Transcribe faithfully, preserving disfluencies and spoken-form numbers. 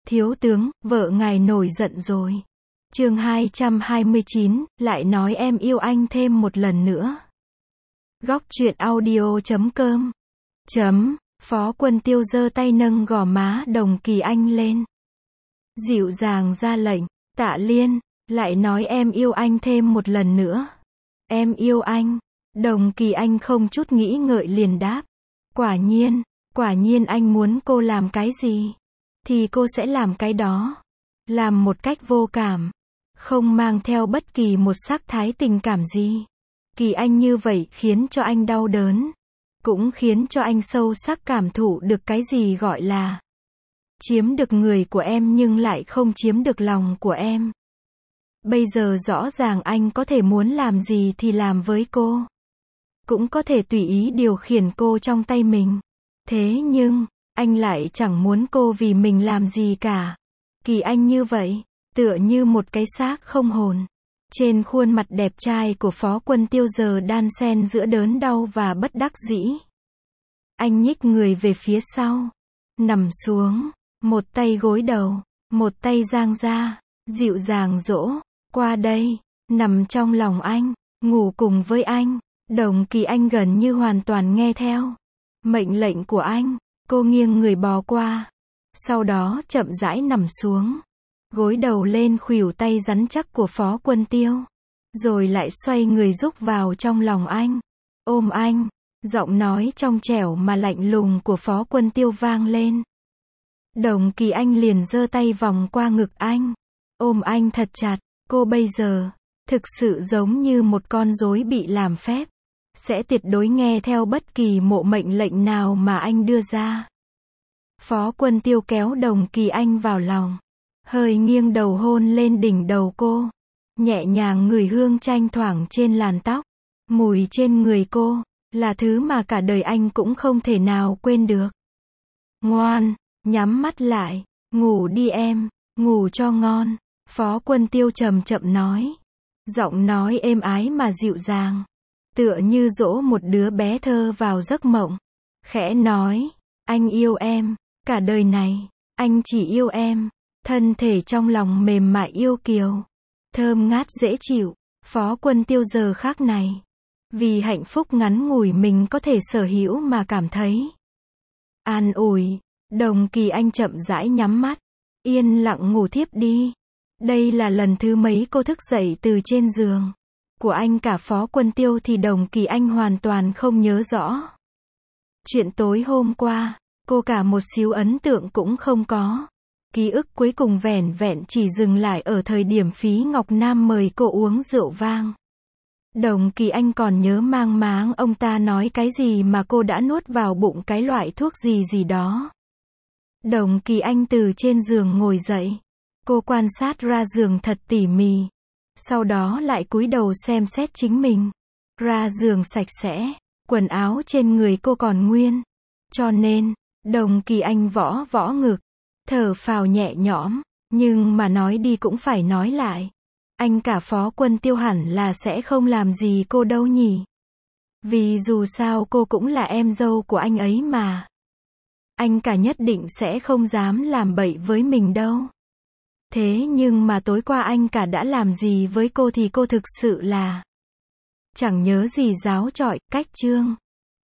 Thiếu tướng, vợ ngài nổi giận rồi. Chương hai trăm hai mươi chín, lại nói em yêu anh thêm một lần nữa. Góc truyện audio chấm com. Chấm, Phó Quân Tiêu giơ tay nâng gò má Đồng Kỳ Anh lên. Dịu dàng ra lệnh, Tạ Liên, lại nói em yêu anh thêm một lần nữa. Em yêu anh. Đồng Kỳ Anh không chút nghĩ ngợi liền đáp. Quả nhiên, quả nhiên anh muốn cô làm cái gì, thì cô sẽ làm cái đó. Làm một cách vô cảm, không mang theo bất kỳ một sắc thái tình cảm gì. Kỳ Anh như vậy khiến cho anh đau đớn, cũng khiến cho anh sâu sắc cảm thụ được cái gì gọi là chiếm được người của em nhưng lại không chiếm được lòng của em. Bây giờ rõ ràng anh có thể muốn làm gì thì làm với cô, cũng có thể tùy ý điều khiển cô trong tay mình. Thế nhưng, anh lại chẳng muốn cô vì mình làm gì cả. Kỳ Anh như vậy, tựa như một cái xác không hồn. Trên khuôn mặt đẹp trai của Phó Quân Tiêu giờ đan xen giữa đớn đau và bất đắc dĩ. Anh nhích người về phía sau, nằm xuống, một tay gối đầu, một tay giang ra, dịu dàng dỗ, qua đây, nằm trong lòng anh, ngủ cùng với anh. Đồng Kỳ Anh gần như hoàn toàn nghe theo mệnh lệnh của anh. Cô nghiêng người bò qua, sau đó chậm rãi nằm xuống, gối đầu lên khuỷu tay rắn chắc của Phó Quân Tiêu, rồi lại xoay người rúc vào trong lòng anh, ôm anh. Giọng nói trong trẻo mà lạnh lùng của Phó Quân Tiêu vang lên. Đồng Kỳ Anh liền giơ tay vòng qua ngực anh, ôm anh thật chặt. Cô bây giờ thực sự giống như một con rối bị làm phép, sẽ tuyệt đối nghe theo bất kỳ một mệnh lệnh nào mà anh đưa ra. Phó Quân Tiêu kéo Đồng Kỳ Anh vào lòng, hơi nghiêng đầu hôn lên đỉnh đầu cô, nhẹ nhàng ngửi hương chanh thoảng trên làn tóc. Mùi trên người cô là thứ mà cả đời anh cũng không thể nào quên được. Ngoan, nhắm mắt lại, ngủ đi em, ngủ cho ngon. Phó Quân Tiêu trầm chậm nói, giọng nói êm ái mà dịu dàng, tựa như dỗ một đứa bé thơ vào giấc mộng. Khẽ nói, anh yêu em, cả đời này, anh chỉ yêu em. Thân thể trong lòng mềm mại yêu kiều, thơm ngát dễ chịu. Phó Quân Tiêu giờ khác này, vì hạnh phúc ngắn ngủi mình có thể sở hữu mà cảm thấy an ủi. Đồng Kỳ Anh chậm rãi nhắm mắt, yên lặng ngủ thiếp đi. Đây là lần thứ mấy cô thức dậy từ trên giường của anh. Cả Phó Quân Tiêu thì Đồng Kỳ Anh hoàn toàn không nhớ rõ. Chuyện tối hôm qua, cô cả một xíu ấn tượng cũng không có. Ký ức cuối cùng vẻn vẹn chỉ dừng lại ở thời điểm Phí Ngọc Nam mời cô uống rượu vang. Đồng Kỳ Anh còn nhớ mang máng ông ta nói cái gì mà cô đã nuốt vào bụng cái loại thuốc gì gì đó. Đồng Kỳ Anh từ trên giường ngồi dậy. Cô quan sát ra giường thật tỉ mỉ, sau đó lại cúi đầu xem xét chính mình. Ra giường sạch sẽ, quần áo trên người cô còn nguyên. Cho nên, Đồng Kỳ Anh võ võ ngực, thở phào nhẹ nhõm. Nhưng mà nói đi cũng phải nói lại, anh cả Phó Quân Tiêu hẳn là sẽ không làm gì cô đâu nhỉ. Vì dù sao cô cũng là em dâu của anh ấy mà. Anh cả nhất định sẽ không dám làm bậy với mình đâu. Thế nhưng mà tối qua anh cả đã làm gì với cô thì cô thực sự là chẳng nhớ gì. Giáo chọi, cách chương.